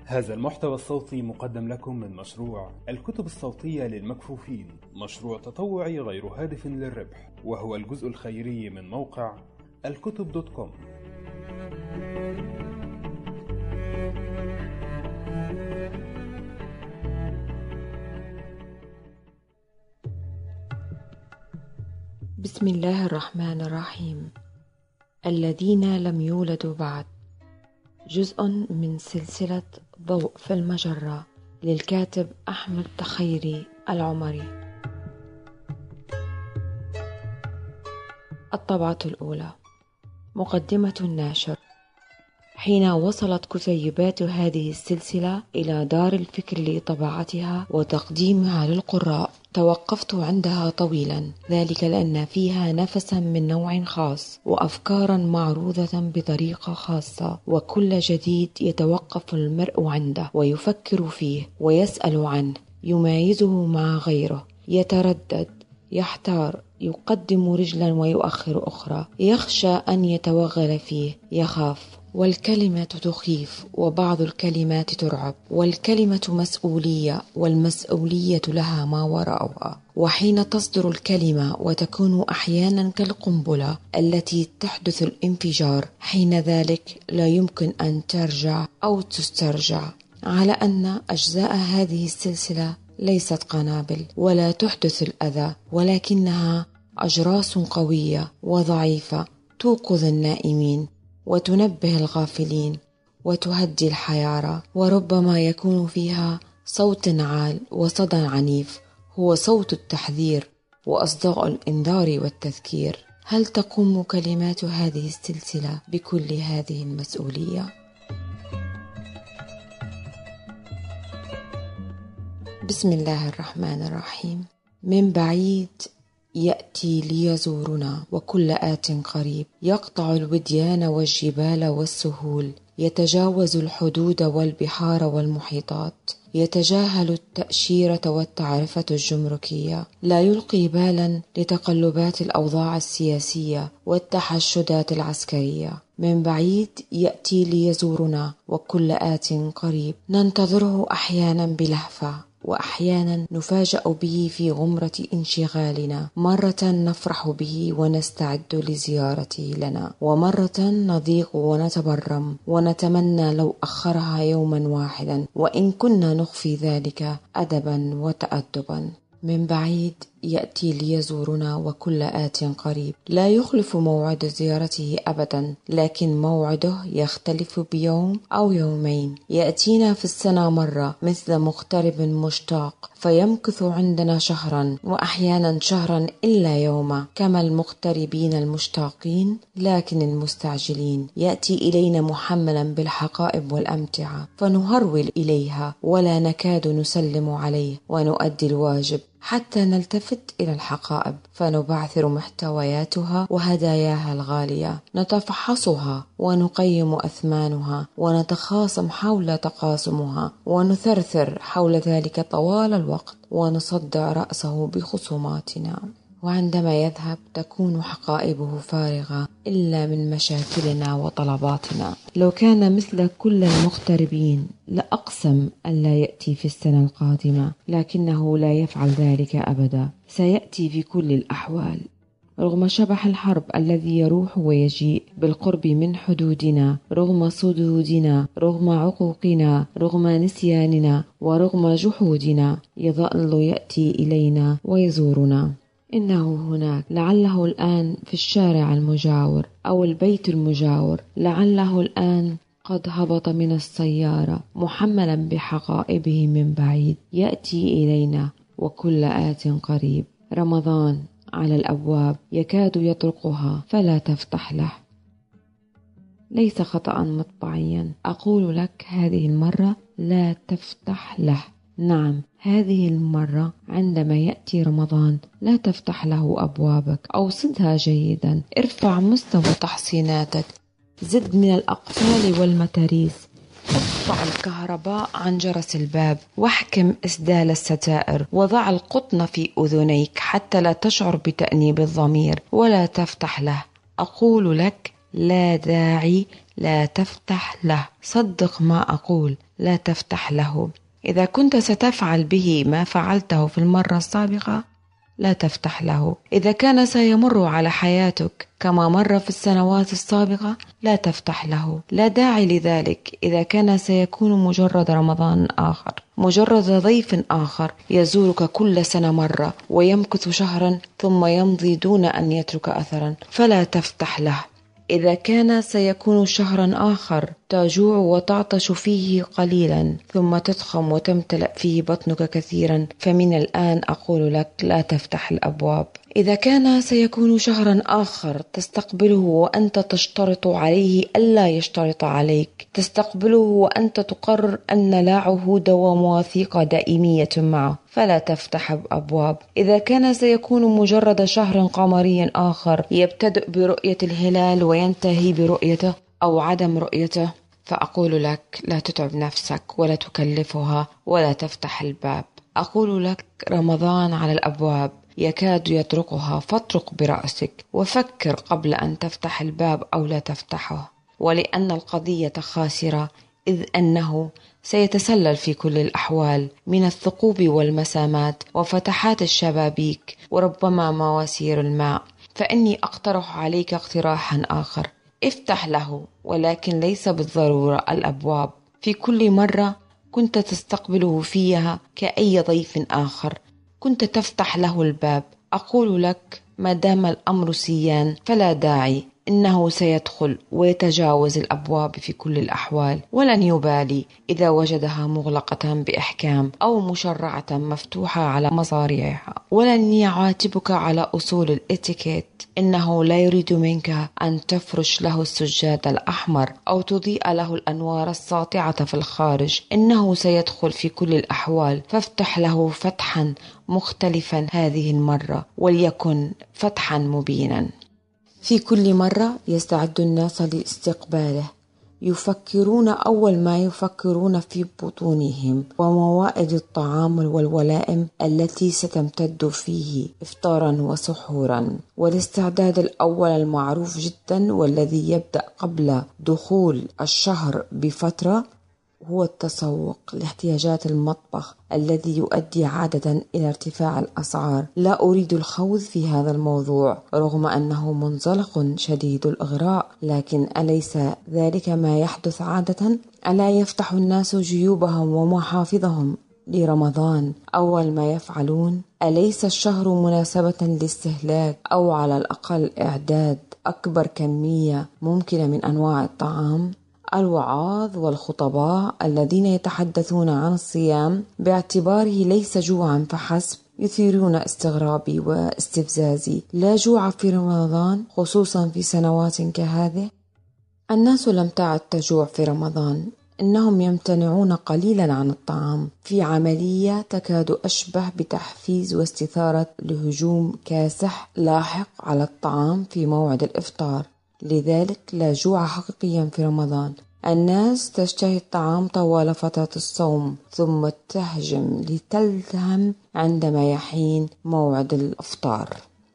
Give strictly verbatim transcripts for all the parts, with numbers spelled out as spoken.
هذا المحتوى الصوتي مقدم لكم من مشروع الكتب الصوتية للمكفوفين، مشروع تطوعي غير هادف للربح، وهو الجزء الخيري من موقع الكتب دوت كوم. بسم الله الرحمن الرحيم. الذين لم يولدوا بعد، جزء من سلسلة ضوء في المجرة للكاتب أحمد تخيري العمري. الطبعة الأولى. مقدمة الناشر. حين وصلت كتيبات هذه السلسلة إلى دار الفكر لطباعتها وتقديمها للقراء، توقفت عندها طويلا، ذلك لأن فيها نفسا من نوع خاص وأفكارا معروضة بطريقة خاصة، وكل جديد يتوقف المرء عنده ويفكر فيه ويسأل عنه، يمايزه مع غيره، يتردد، يحتار، يقدم رجلا ويؤخر أخرى، يخشى أن يتوغل فيه، يخاف. والكلمة تخيف، وبعض الكلمات ترعب، والكلمة مسؤولية، والمسؤولية لها ما وراءها. وحين تصدر الكلمة وتكون أحيانا كالقنبلة التي تحدث الانفجار، حين ذلك لا يمكن أن ترجع أو تسترجع. على أن أجزاء هذه السلسلة ليست قنابل ولا تحدث الأذى، ولكنها أجراس قوية وضعيفة توقظ النائمين وتنبه الغافلين وتهدي الحيارى، وربما يكون فيها صوت عال وصدى عنيف هو صوت التحذير وأصداء الإنذار والتذكير. هل تقوم كلمات هذه السلسلة بكل هذه المسؤولية؟ بسم الله الرحمن الرحيم. من بعيد يأتي ليزورنا وكل آت قريب، يقطع الوديان والجبال والسهول، يتجاوز الحدود والبحار والمحيطات، يتجاهل التأشيرة والتعرفة الجمركية، لا يلقي بالا لتقلبات الأوضاع السياسية والتحشدات العسكرية. من بعيد يأتي ليزورنا وكل آت قريب، ننتظره أحيانا بلهفة، وأحيانا نفاجأ به في غمرة انشغالنا، مرة نفرح به ونستعد لزيارته لنا، ومرة نضيق ونتبرم ونتمنى لو أخرها يوما واحدا، وإن كنا نخفي ذلك أدبا وتأدبا. من بعيد يأتي ليزورنا وكل آت قريب، لا يخلف موعد زيارته أبدا، لكن موعده يختلف بيوم أو يومين. يأتينا في السنة مرة مثل مغترب مشتاق، فيمكث عندنا شهرا وأحيانا شهرا إلا يوما، كما المغتربين المشتاقين لكن المستعجلين. يأتي إلينا محملا بالحقائب والأمتعة، فنهرول إليها ولا نكاد نسلم عليه ونؤدي الواجب حتى نلتفت إلى الحقائب، فنبعثر محتوياتها وهداياها الغالية، نتفحصها ونقيم أثمانها، ونتخاصم حول تقاسمها، ونثرثر حول ذلك طوال الوقت، ونصدع رأسه بخصوماتنا. وعندما يذهب تكون حقائبه فارغة إلا من مشاكلنا وطلباتنا. لو كان مثل كل المغتربين لأقسم أن لا يأتي في السنة القادمة، لكنه لا يفعل ذلك أبدا، سيأتي في كل الأحوال. رغم شبح الحرب الذي يروح ويجيء بالقرب من حدودنا، رغم صدودنا، رغم عقوقنا، رغم نسياننا، ورغم جحودنا، يظل يأتي إلينا ويزورنا. إنه هناك، لعله الآن في الشارع المجاور أو البيت المجاور، لعله الآن قد هبط من السيارة محملا بحقائبه من بعيد. يأتي إلينا وكل آت قريب. رمضان على الأبواب، يكاد يطرقها فلا تفتح له. ليس خطأ مطبعيا، أقول لك هذه المرة لا تفتح له. نعم، هذه المرة عندما يأتي رمضان لا تفتح له أبوابك، أوصدها جيدا، ارفع مستوى تحصيناتك، زد من الأقفال والمتاريس، اقطع الكهرباء عن جرس الباب، واحكم إسدال الستائر، وضع القطن في أذنيك حتى لا تشعر بتأنيب الضمير، ولا تفتح له. أقول لك لا داعي، لا تفتح له. صدق ما أقول، لا تفتح له. إذا كنت ستفعل به ما فعلته في المرة السابقة لا تفتح له. إذا كان سيمر على حياتك كما مر في السنوات السابقة لا تفتح له. لا داعي لذلك. إذا كان سيكون مجرد رمضان آخر، مجرد ضيف آخر يزورك كل سنة مرة ويمكث شهرا ثم يمضي دون أن يترك أثرا، فلا تفتح له. إذا كان سيكون شهرا آخر تجوع وتعطش فيه قليلا ثم تضخم وتمتلأ فيه بطنك كثيرا، فمن الآن أقول لك لا تفتح الأبواب. إذا كان سيكون شهرا آخر تستقبله وأنت تشترط عليه ألا يشترط عليك، تستقبله وأنت تقرر أن لا عهود ومواثيق دائمية معه، فلا تفتح أبواب. إذا كان سيكون مجرد شهر قمري آخر يبتدئ برؤية الهلال وينتهي برؤيته أو عدم رؤيته، فأقول لك لا تتعب نفسك ولا تكلفها ولا تفتح الباب. أقول لك رمضان على الأبواب، يكاد يطرقها، فاطرق برأسك وفكر قبل أن تفتح الباب أو لا تفتحه. ولأن القضية خاسرة، إذ أنه سيتسلل في كل الأحوال من الثقوب والمسامات وفتحات الشبابيك وربما مواسير الماء. فإني أقترح عليك اقتراحا آخر، افتح له، ولكن ليس بالضرورة الأبواب. في كل مرة كنت تستقبله فيها كأي ضيف آخر كنت تفتح له الباب. أقول لك ما دام الأمر سيان فلا داعي، إنه سيدخل ويتجاوز الأبواب في كل الأحوال، ولن يبالي إذا وجدها مغلقة بإحكام أو مشرعة مفتوحة على مصاريعها، ولن يعاتبك على أصول الإتيكيت. إنه لا يريد منك أن تفرش له السجاد الأحمر أو تضيء له الأنوار الساطعة في الخارج، إنه سيدخل في كل الأحوال، فافتح له فتحا مختلفا هذه المرة، وليكن فتحا مبينا. في كل مرة يستعد الناس لاستقباله، يفكرون أول ما يفكرون في بطونهم وموائد الطعام والولائم التي ستمتد فيه إفطارا وسحورا. والاستعداد الأول المعروف جدا والذي يبدأ قبل دخول الشهر بفترة هو التسوق لاحتياجات المطبخ الذي يؤدي عادة إلى ارتفاع الأسعار. لا أريد الخوض في هذا الموضوع رغم أنه منزلق شديد الإغراء، لكن أليس ذلك ما يحدث عادة؟ ألا يفتح الناس جيوبهم ومحافظهم لرمضان أول ما يفعلون؟ أليس الشهر مناسبة لاستهلاك أو على الأقل إعداد أكبر كمية ممكنة من أنواع الطعام؟ الوعاظ والخطباء الذين يتحدثون عن الصيام باعتباره ليس جوعا فحسب يثيرون استغرابي واستفزازي. لا جوع في رمضان خصوصا في سنوات كهذه. الناس لم تعد تجوع في رمضان، إنهم يمتنعون قليلا عن الطعام في عملية تكاد أشبه بتحفيز واستثارة لهجوم كاسح لاحق على الطعام في موعد الإفطار. لذلك لا جوع حقيقيا في رمضان. الناس تشتهي الطعام طوال فترة الصوم ثم تهجم لتلتهم عندما يحين موعد الإفطار،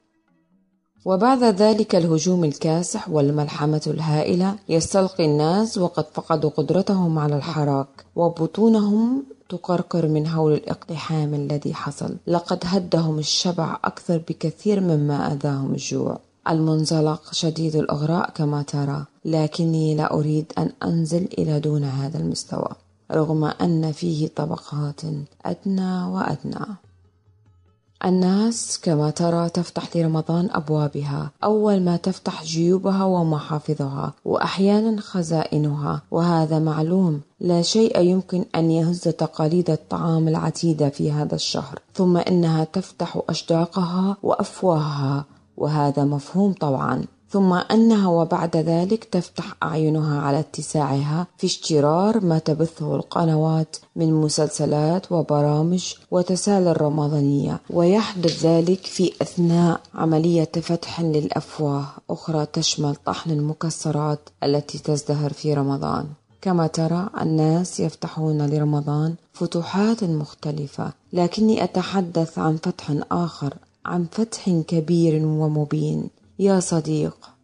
وبعد ذلك الهجوم الكاسح والملحمة الهائلة يستلقي الناس وقد فقدوا قدرتهم على الحراك وبطونهم تقرقر من هول الاقتحام الذي حصل. لقد هدهم الشبع أكثر بكثير مما أذاهم الجوع. المنزلق شديد الإغراء كما ترى، لكني لا أريد أن أنزل إلى دون هذا المستوى رغم أن فيه طبقات أدنى وأدنى. الناس كما ترى تفتح لرمضان أبوابها أول ما تفتح جيوبها ومحافظها وأحيانا خزائنها، وهذا معلوم. لا شيء يمكن أن يهز تقاليد الطعام العتيدة في هذا الشهر، ثم إنها تفتح أشداقها وأفواهها، وهذا مفهوم طبعا. ثم أنها وبعد ذلك تفتح أعينها على اتساعها في اشترار ما تبثه القنوات من مسلسلات وبرامج وتسالي رمضانية، ويحدث ذلك في أثناء عملية فتح للأفواه أخرى تشمل طحن المكسرات التي تزدهر في رمضان. كما ترى الناس يفتحون لرمضان فتوحات مختلفة، لكني أتحدث عن فتح آخر، عن فتح كبير ومبين. يا صديق،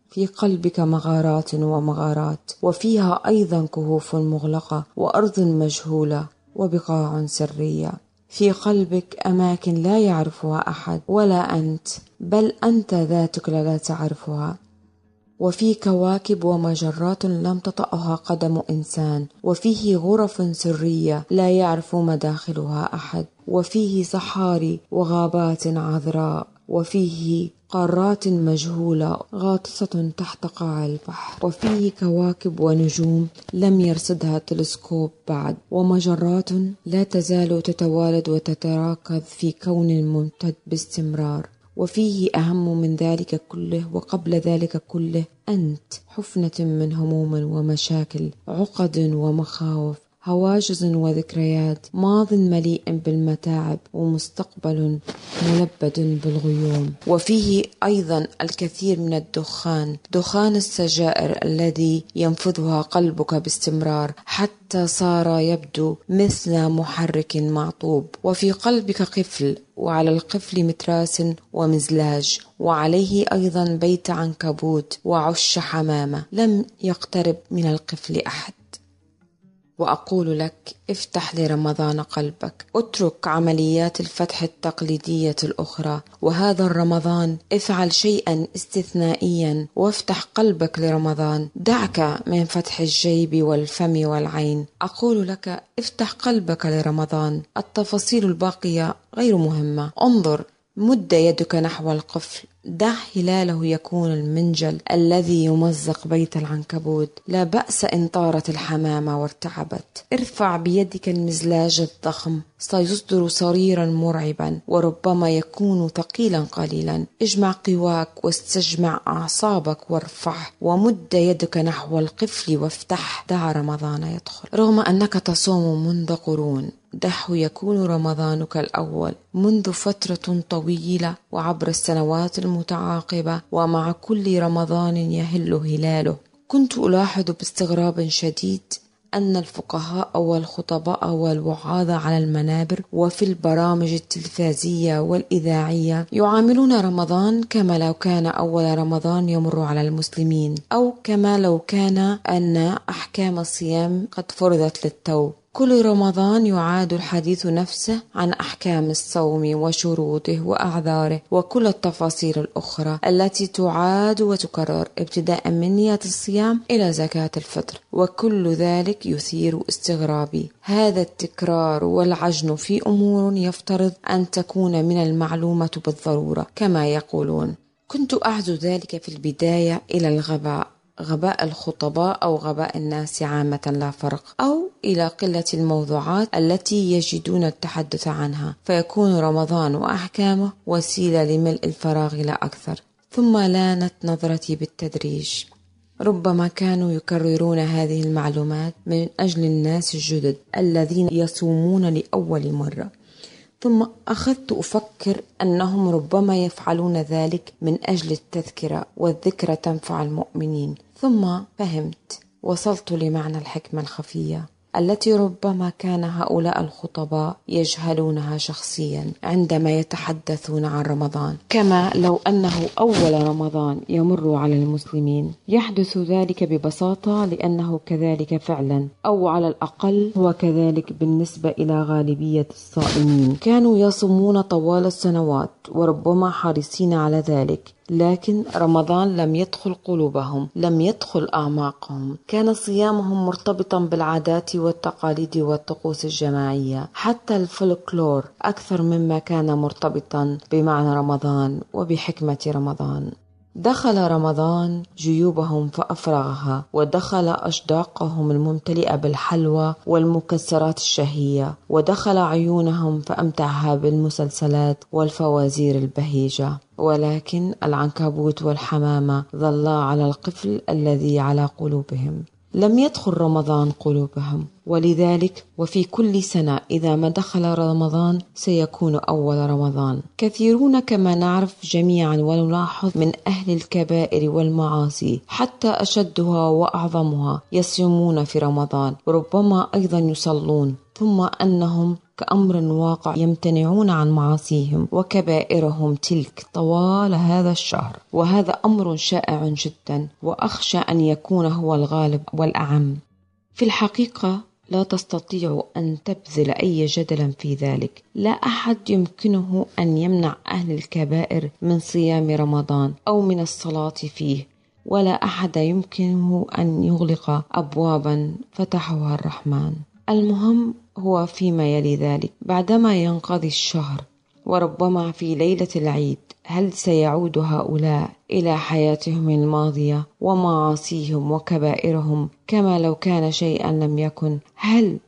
في قلبك مغارات ومغارات، وفيها أيضا كهوف مغلقة وأرض مجهولة وبقاع سرية. في قلبك أماكن لا يعرفها أحد ولا أنت، بل أنت ذاتك لا تعرفها. وفي كواكب ومجرات لم تطأها قدم إنسان، وفيه غرف سرية لا يعرف مداخلها أحد، وفيه صحاري وغابات عذراء، وفيه قارات مجهولة غاطسة تحت قاع البحر، وفيه كواكب ونجوم لم يرصدها تلسكوب بعد، ومجرات لا تزال تتوالد وتتراكض في كون ممتد باستمرار. وفيه أهم من ذلك كله وقبل ذلك كله أنت، حفنة من هموم ومشاكل، عقد ومخاوف، هواجس وذكريات، ماض مليء بالمتاعب ومستقبل ملبد بالغيوم. وفيه أيضا الكثير من الدخان، دخان السجائر الذي ينفذها قلبك باستمرار حتى صار يبدو مثل محرك معطوب. وفي قلبك قفل، وعلى القفل متراس ومزلاج، وعليه أيضا بيت عنكبوت وعش حمامة، لم يقترب من القفل أحد. وأقول لك افتح لرمضان قلبك، اترك عمليات الفتح التقليدية الأخرى، وهذا الرمضان افعل شيئا استثنائيا وافتح قلبك لرمضان. دعك من فتح الجيب والفم والعين، أقول لك افتح قلبك لرمضان. التفاصيل الباقية غير مهمة. انظر، مد يدك نحو القفل، دع هلاله يكون المنجل الذي يمزق بيت العنكبوت. لا بأس إن طارت الحمامة وارتعبت. ارفع بيدك المزلاج الضخم، سيصدر صريرا مرعبا وربما يكون ثقيلا قليلا. اجمع قواك واستجمع أعصابك وارفعه، ومد يدك نحو القفل وافتح. دع رمضان يدخل. رغم أنك تصوم منذ قرون، دعه يكون رمضانك الأول منذ فترة طويلة وعبر السنوات المتعاقبة، ومع كل رمضان يهل هلاله. كنت ألاحظ باستغراب شديد أن الفقهاء والخطباء والوعاظ على المنابر وفي البرامج التلفزية والإذاعية يعاملون رمضان كما لو كان أول رمضان يمر على المسلمين، أو كما لو كان أن أحكام الصيام قد فرضت للتو. كل رمضان يعاد الحديث نفسه عن أحكام الصوم وشروطه وأعذاره وكل التفاصيل الأخرى التي تعاد وتكرر، ابتداء من نية الصيام إلى زكاة الفطر، وكل ذلك يثير استغرابي. هذا التكرار والعجن في أمور يفترض أن تكون من المعلومة بالضرورة كما يقولون. كنت أعزو ذلك في البداية إلى الغباء، غباء الخطباء أو غباء الناس عامة لا فرق، أو إلى قلة الموضوعات التي يجدون التحدث عنها، فيكون رمضان وأحكامه وسيلة لملء الفراغ لا أكثر. ثم لانت نظرتي بالتدريج. ربما كانوا يكررون هذه المعلومات من أجل الناس الجدد الذين يصومون لأول مرة، ثم أخذت أفكر أنهم ربما يفعلون ذلك من أجل التذكرة، والذكرى تنفع المؤمنين. ثم فهمت، وصلت لمعنى الحكمة الخفية التي ربما كان هؤلاء الخطباء يجهلونها شخصيا عندما يتحدثون عن رمضان، كما لو أنه أول رمضان يمر على المسلمين. يحدث ذلك ببساطة لأنه كذلك فعلا، أو على الأقل هو كذلك بالنسبة إلى غالبية الصائمين. كانوا يصومون طوال السنوات وربما حريصين على ذلك، لكن رمضان لم يدخل قلوبهم، لم يدخل أعماقهم. كان صيامهم مرتبطا بالعادات والتقاليد والطقوس الجماعية، حتى الفولكلور أكثر مما كان مرتبطا بمعنى رمضان وبحكمة رمضان. دخل رمضان جيوبهم فأفرغها، ودخل أشداقهم الممتلئة بالحلوى والمكسرات الشهية، ودخل عيونهم فأمتعها بالمسلسلات والفوازير البهيجة. ولكن العنكبوت والحمامة ظلا على القفل الذي على قلوبهم. لم يدخل رمضان قلوبهم، ولذلك وفي كل سنة إذا ما دخل رمضان سيكون أول رمضان. كثيرون كما نعرف جميعا ونلاحظ من أهل الكبائر والمعاصي حتى أشدها وأعظمها يصومون في رمضان، وربما أيضا يصلون، ثم أنهم كأمر واقع يمتنعون عن معاصيهم وكبائرهم تلك طوال هذا الشهر، وهذا أمر شائع جدا، وأخشى أن يكون هو الغالب والأعم. في الحقيقة لا تستطيع أن تبذل أي جدل في ذلك. لا أحد يمكنه أن يمنع أهل الكبائر من صيام رمضان أو من الصلاة فيه، ولا أحد يمكنه أن يغلق أبوابا فتحها الرحمن. المهم هو فيما يلي ذلك: بعدما ينقضي الشهر وربما في ليلة العيد، هل سيعود هؤلاء إلى حياتهم الماضية ومعاصيهم وكبائرهم كما لو كان شيئا لم يكن؟ هل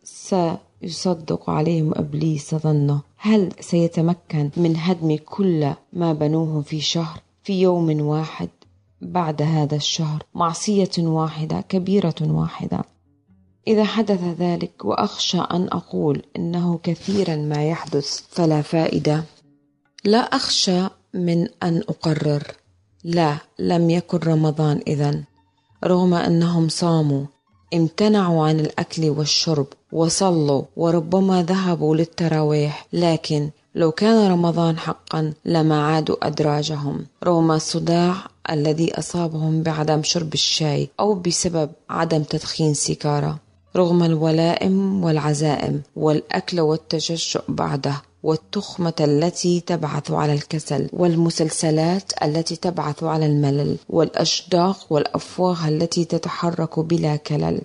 سيصدق عليهم إبليس ظنه؟ هل سيتمكن من هدم كل ما بنوه في شهر في يوم واحد؟ بعد هذا الشهر معصية واحدة كبيرة واحدة. إذا حدث ذلك، وأخشى أن أقول إنه كثيرا ما يحدث، فلا فائدة. لا أخشى من أن أقرر: لا، لم يكن رمضان إذن، رغم أنهم صاموا، امتنعوا عن الأكل والشرب وصلوا وربما ذهبوا للتراويح، لكن لو كان رمضان حقا لما عادوا أدراجهم، رغم الصداع الذي أصابهم بعدم شرب الشاي أو بسبب عدم تدخين سيجارة، رغم الولائم والعزائم والأكل والتجشؤ بعده، والتخمة التي تبعث على الكسل، والمسلسلات التي تبعث على الملل، والأشداق والأفواه التي تتحرك بلا كلل.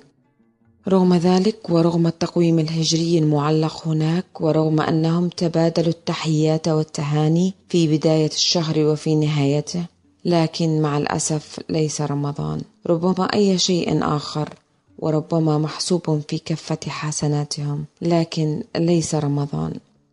رغم ذلك، ورغم التقويم الهجري المعلق هناك، ورغم أنهم تبادلوا التحيات والتهاني في بداية الشهر وفي نهايته، لكن مع الأسف ليس رمضان، ربما أي شيء آخر، وربما محسوب في كفة حسناتهم، لكن ليس رمضان.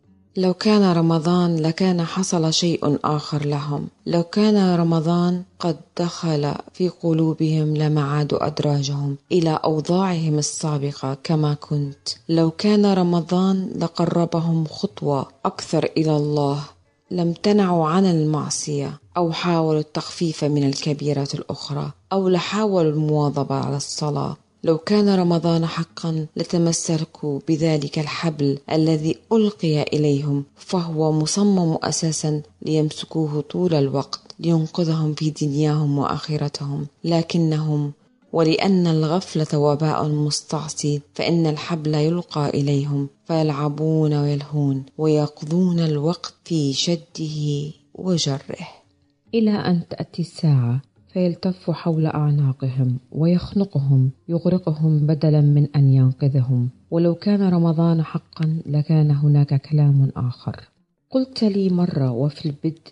لو كان رمضان لكان حصل شيء آخر لهم. لو كان رمضان قد دخل في قلوبهم لما عادوا أدراجهم إلى أوضاعهم السابقة كما كنت. لو كان رمضان لقربهم خطوة أكثر إلى الله، لم امتنعوا عن المعصية أو حاولوا التخفيف من الكبيرة الأخرى، أو لحاولوا المواظبة على الصلاة. لو كان رمضان حقا لتمسكوا بذلك الحبل الذي ألقي إليهم، فهو مصمم أساسا ليمسكوه طول الوقت لينقذهم في دنياهم وآخرتهم، لكنهم ولأن الغفلة وباء مستعصي، فإن الحبل يلقى إليهم فيلعبون ويلهون ويقضون الوقت في شده وجره، إلى أن تأتي الساعة فيلتف حول أعناقهم ويخنقهم يغرقهم بدلا من أن ينقذهم. ولو كان رمضان حقا لكان هناك كلام آخر. قلت لي مرة وفي البدء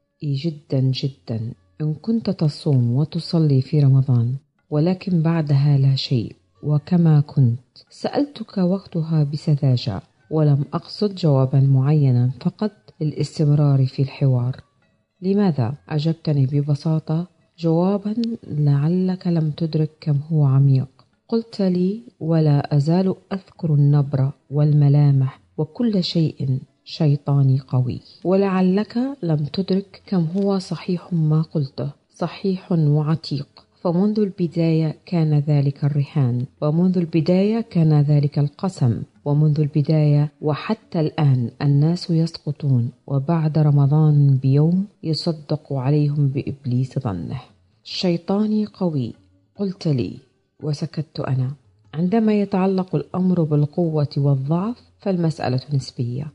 جدا جدا: إن كنت تصوم وتصلي في رمضان ولكن بعدها لا شيء وكما كنت. سألتك وقتها بسذاجة، ولم أقصد جوابا معينا، فقط للاستمرار في الحوار. لماذا؟ أجبتني ببساطة جوابا لعلك لم تدرك كم هو عميق. قلت لي: ولا أزال أذكر النبرة والملامح وكل شيء شيطاني قوي. ولعلك لم تدرك كم هو صحيح ما قلته، صحيح وعتيق. فمنذ البداية كان ذلك الرهان، ومنذ البداية كان ذلك القسم، ومنذ البداية وحتى الآن الناس يسقطون، وبعد رمضان بيوم يصدق عليهم بإبليس ظنه. الشيطان قوي، قلت لي، وسكت أنا. عندما يتعلق الأمر بالقوة والضعف فالمسألة نسبية،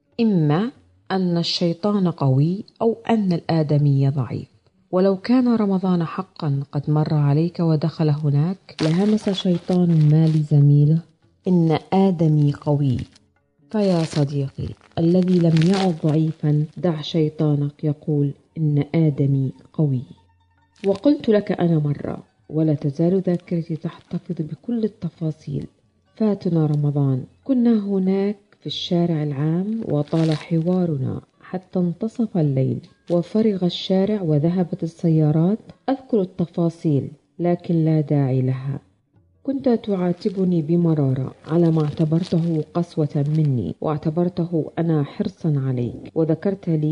إما أن الشيطان قوي أو أن الآدمي ضعيف. ولو كان رمضان حقا قد مر عليك ودخل هناك لهمس شيطان ما لزميله: إن آدمي قوي. فيا صديقي الذي لم يعد ضعيفا، دع شيطانك يقول إن آدمي قوي. وقلت لك أنا مرة، ولا تزال ذاكرتي تحتفظ بكل التفاصيل: فاتنا رمضان، كنا هناك في الشارع العام وطال حوارنا حتى انتصف الليل وفرغ الشارع وذهبت السيارات. أذكر التفاصيل لكن لا داعي لها. كنت تعاتبني بمرارة على ما اعتبرته قسوة مني، واعتبرته أنا حرصا عليك، وذكرت لي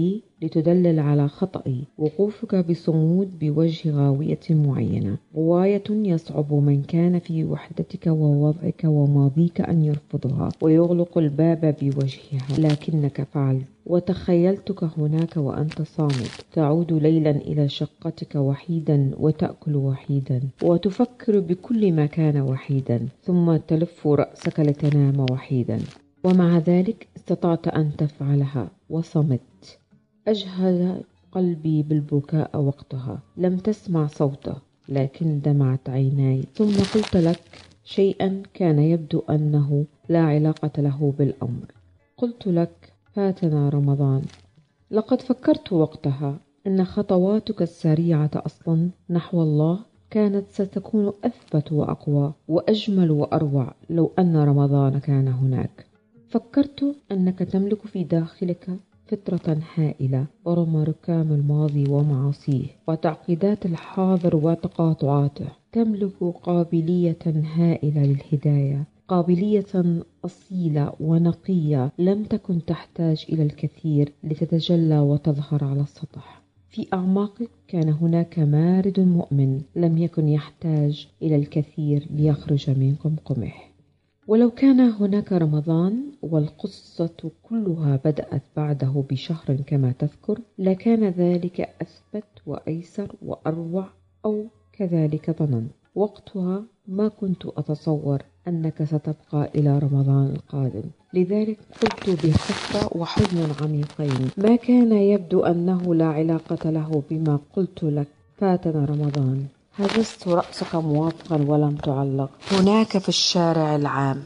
لتدلل على خطئي، وقوفك بصمود بوجه غاوية معينة، غواية يصعب من كان في وحدتك ووضعك وماضيك أن يرفضها ويغلق الباب بوجهها، لكنك فعلت. وتخيلتك هناك وأنت صامت، تعود ليلا إلى شقتك وحيدا وتأكل وحيدا وتفكر بكل ما كان وحيدا، ثم تلف رأسك لتنام وحيدا. ومع ذلك استطعت أن تفعلها وصمت. أجهد قلبي بالبكاء وقتها، لم تسمع صوته لكن دمعت عيناي. ثم قلت لك شيئا كان يبدو أنه لا علاقة له بالأمر. قلت لك فاتنا رمضان. لقد فكرت وقتها أن خطواتك السريعة أصلا نحو الله كانت ستكون أثبت وأقوى وأجمل وأروع لو أن رمضان كان هناك. فكرت أنك تملك في داخلك فطرة هائلة رغم ركام الماضي ومعاصيه وتعقيدات الحاضر وتقاطعاته. تملك قابلية هائلة للهداية، قابلية أصيلة ونقية لم تكن تحتاج إلى الكثير لتتجلى وتظهر على السطح. في أعماقك كان هناك مارد مؤمن لم يكن يحتاج إلى الكثير ليخرج من قمقمه. ولو كان هناك رمضان والقصة كلها بدأت بعده بشهر كما تذكر، لكان ذلك أثبت وأيسر وأروع، أو كذلك ظننت. وقتها ما كنت أتصور أنك ستبقى إلى رمضان القادم، لذلك قلت بخفة وحزن عميقين ما كان يبدو أنه لا علاقة له بما قلت لك فاتنا رمضان. هززت رأسك موافقا ولم تعلق. هناك في الشارع العام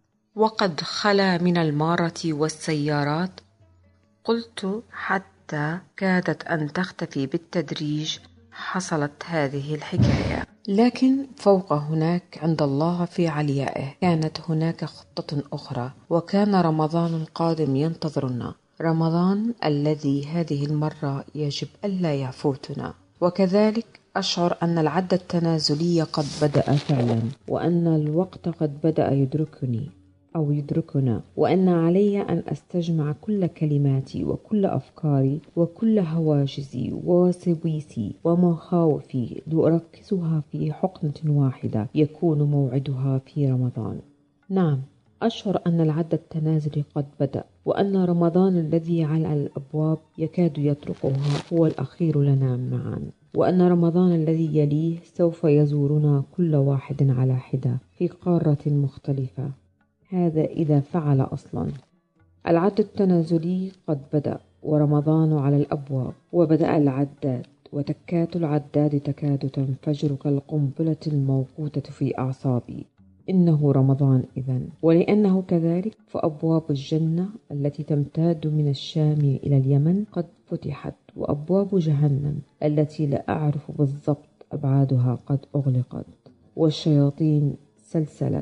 وقد خلا من المارة والسيارات، قلت حتى كادت أن تختفي بالتدريج، حصلت هذه الحكاية. لكن فوق هناك عند الله في عليائه كانت هناك خطة أخرى، وكان رمضان القادم ينتظرنا، رمضان الذي هذه المرة يجب ألا يفوتنا. وكذلك أشعر أن العد التنازلي قد بدأ فعلا، وأن الوقت قد بدأ يدركني أو يدركنا، وأن علي أن أستجمع كل كلماتي وكل أفكاري وكل هواجسي ووسويسي ومخاوفي لأركزها في حقنة واحدة يكون موعدها في رمضان. نعم، أشعر أن العد التنازلي قد بدأ، وأن رمضان الذي على الأبواب يكاد يطرقها هو الأخير لنا معا، وأن رمضان الذي يليه سوف يزورنا كل واحد على حدة في قارة مختلفة. هذا إذا فعل أصلا. العد التنازلي قد بدأ ورمضان على الأبواب، وبدأ العداد، وتكات العداد تكاد تنفجر كالقنبلة الموقوتة في أعصابي. إنه رمضان إذن، ولأنه كذلك فأبواب الجنة التي تمتد من الشام إلى اليمن قد فتحت، وأبواب جهنم التي لا أعرف بالضبط أبعادها قد أغلقت، والشياطين سلسلت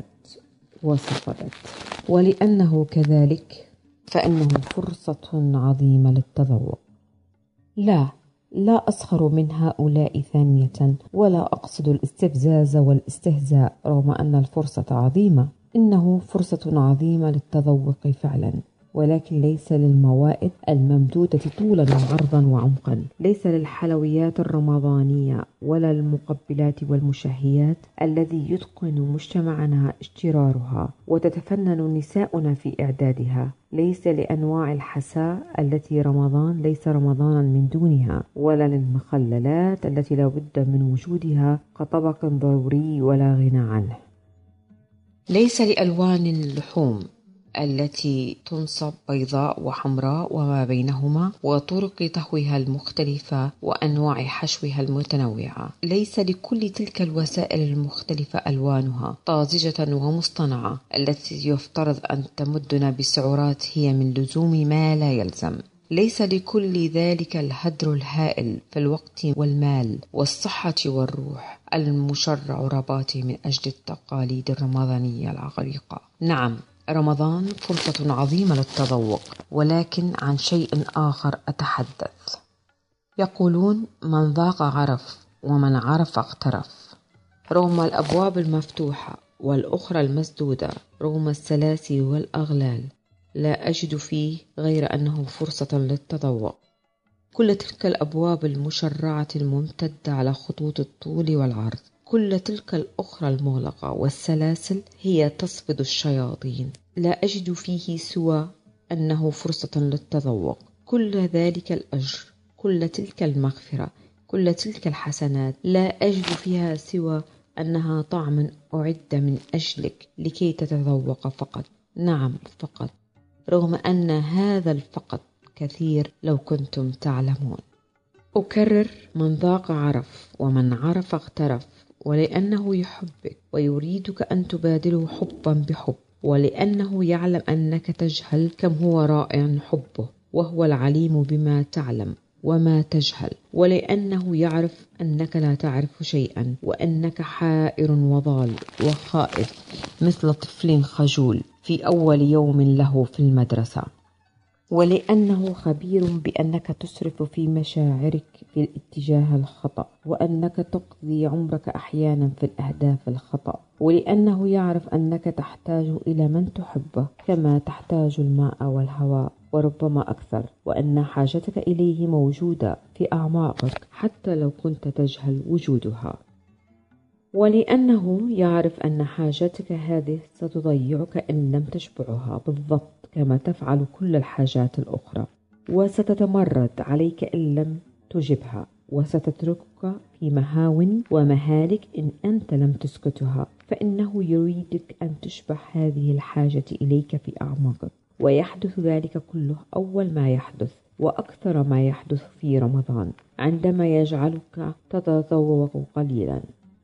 وسقطت. ولأنه كذلك فإنه فرصة عظيمة للتذوق. لا لا أسخر من هؤلاء ثانية، ولا أقصد الاستفزاز والاستهزاء، رغم أن الفرصة عظيمة. إنه فرصة عظيمة للتذوق فعلا، ولكن ليس للموائد الممدودة طولا وعرضا وعمقا، ليس للحلويات الرمضانية ولا المقبلات والمشهيات الذي يتقن مجتمعنا اشترارها وتتفنن نساؤنا في إعدادها، ليس لأنواع الحساء التي رمضان ليس رمضانا من دونها، ولا للمخللات التي لا بد من وجودها كطبق ضروري ولا غنى عنه، ليس لألوان اللحوم التي تنصب بيضاء وحمراء وما بينهما، وطرق طهوها المختلفة وأنواع حشوها المتنوعة، ليس لكل تلك الوسائل المختلفة ألوانها طازجة ومصطنعة التي يفترض أن تمدنا بسعرات هي من لزوم ما لا يلزم، ليس لكل ذلك الهدر الهائل في الوقت والمال والصحة والروح المشرع رباطه من أجل التقاليد الرمضانية العريقة. نعم، رمضان فرصة عظيمة للتذوق، ولكن عن شيء آخر أتحدث. يقولون من ذاق عرف، ومن عرف اغترف. رغم الأبواب المفتوحة والأخرى المسدودة، رغم السلاسل والأغلال، لا أجد فيه غير أنه فرصة للتذوق. كل تلك الأبواب المشرعة الممتدة على خطوط الطول والعرض، كل تلك الأخرى المغلقة والسلاسل هي تصفد الشياطين. لا أجد فيه سوى أنه فرصة للتذوق. كل ذلك الأجر، كل تلك المغفرة، كل تلك الحسنات، لا أجد فيها سوى أنها طعم أعد من أجلك لكي تتذوق فقط. نعم فقط، رغم أن هذا الفقط كثير لو كنتم تعلمون. أكرر: من ذاق عرف، ومن عرف اغترف، ولأنه يحبك ويريدك أن تبادله حبا بحب، ولأنه يعلم أنك تجهل كم هو رائع حبه، وهو العليم بما تعلم وما تجهل، ولأنه يعرف أنك لا تعرف شيئا، وأنك حائر وضال وخائف مثل طفل خجول في أول يوم له في المدرسة، ولأنه خبير بأنك تسرف في مشاعرك في الاتجاه الخطأ، وأنك تقضي عمرك أحيانا في الأهداف الخطأ، ولأنه يعرف أنك تحتاج إلى من تحبه كما تحتاج الماء والهواء وربما أكثر، وأن حاجتك إليه موجودة في أعماقك حتى لو كنت تجهل وجودها، ولأنه يعرف أن حاجتك هذه ستضيعك إن لم تشبعها بالضبط كما تفعل كل الحاجات الأخرى، وستتمرد عليك إن لم تجبها، وستتركك في مهاو ومهالك إن أنت لم تسكتها، فإنه يريدك أن تشبع هذه الحاجة إليك في أعماقك. ويحدث ذلك كله أول ما يحدث وأكثر ما يحدث في رمضان، عندما يجعلك تتذوق قليلا.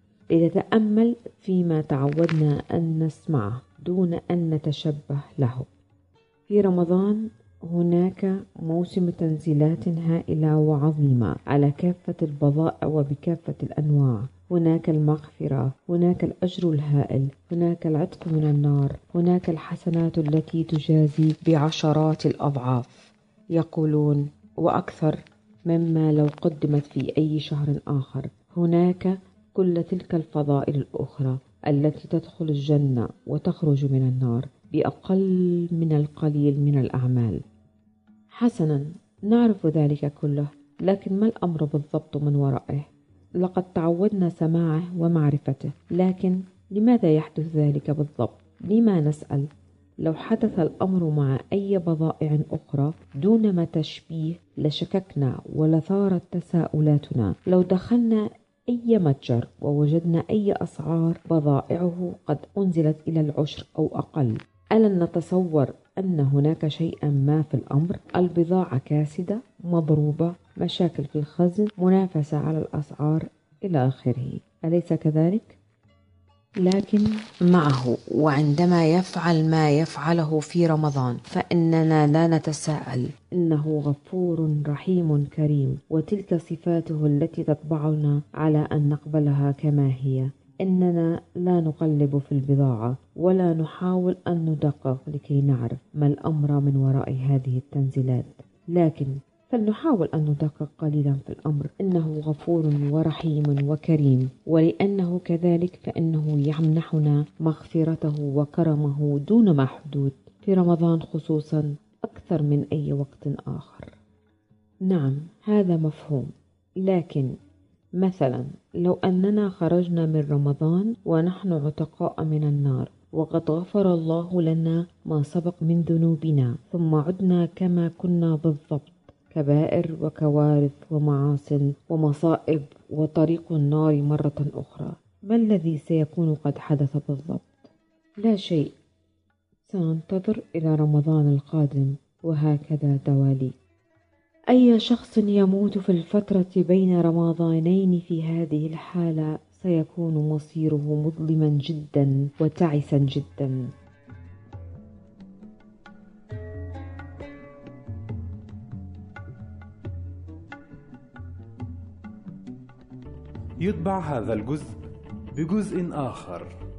لنتأمل فيما تعودنا أن نسمعه دون أن نتشبه له. في رمضان هناك موسم تنزيلات هائلة وعظيمة على كافة البضائع وبكافة الأنواع. هناك المغفرة، هناك الأجر الهائل، هناك العتق من النار، هناك الحسنات التي تجازي بعشرات الأضعاف، يقولون وأكثر مما لو قدمت في أي شهر آخر. هناك كل تلك الفضائل الأخرى التي تدخل الجنة وتخرج من النار بأقل من القليل من الأعمال. حسنا، نعرف ذلك كله، لكن ما الأمر بالضبط من ورائه؟ لقد تعودنا سماعه ومعرفته، لكن لماذا يحدث ذلك بالضبط؟ لما نسأل؟ لو حدث الأمر مع أي بضائع أخرى دون ما تشبيه لشككنا ولثارت تساؤلاتنا. لو دخلنا أي متجر ووجدنا أي أسعار بضائعه قد أنزلت إلى العشر أو أقل، ألن نتصور أن هناك شيئا ما في الأمر؟ البضاعة كاسدة، مضروبة، مشاكل في الخزن، منافسة على الأسعار إلى آخره، أليس كذلك؟ لكن معه وعندما يفعل ما يفعله في رمضان فإننا لا نتساءل. إنه غفور رحيم كريم، وتلك صفاته التي تطبعنا على أن نقبلها كما هي. إننا لا نقلب في البضاعة ولا نحاول أن ندقق لكي نعرف ما الأمر من وراء هذه التنزيلات، لكن فلنحاول أن ندقق قليلا في الأمر. إنه غفور ورحيم وكريم، ولأنه كذلك فإنه يمنحنا مغفرته وكرمه دون محدود في رمضان خصوصا أكثر من أي وقت آخر. نعم، هذا مفهوم، لكن مثلا لو أننا خرجنا من رمضان ونحن عتقاء من النار وقد غفر الله لنا ما سبق من ذنوبنا، ثم عدنا كما كنا بالضبط، كبائر وكوارث ومعاصٍ ومصائب وطريق النار مرة أخرى، ما الذي سيكون قد حدث بالضبط؟ لا شيء، سننتظر إلى رمضان القادم وهكذا دوالي. أي شخص يموت في الفترة بين رمضانين في هذه الحالة سيكون مصيره مظلما جدا وتعسا جدا. يتبع هذا الجزء بجزء آخر.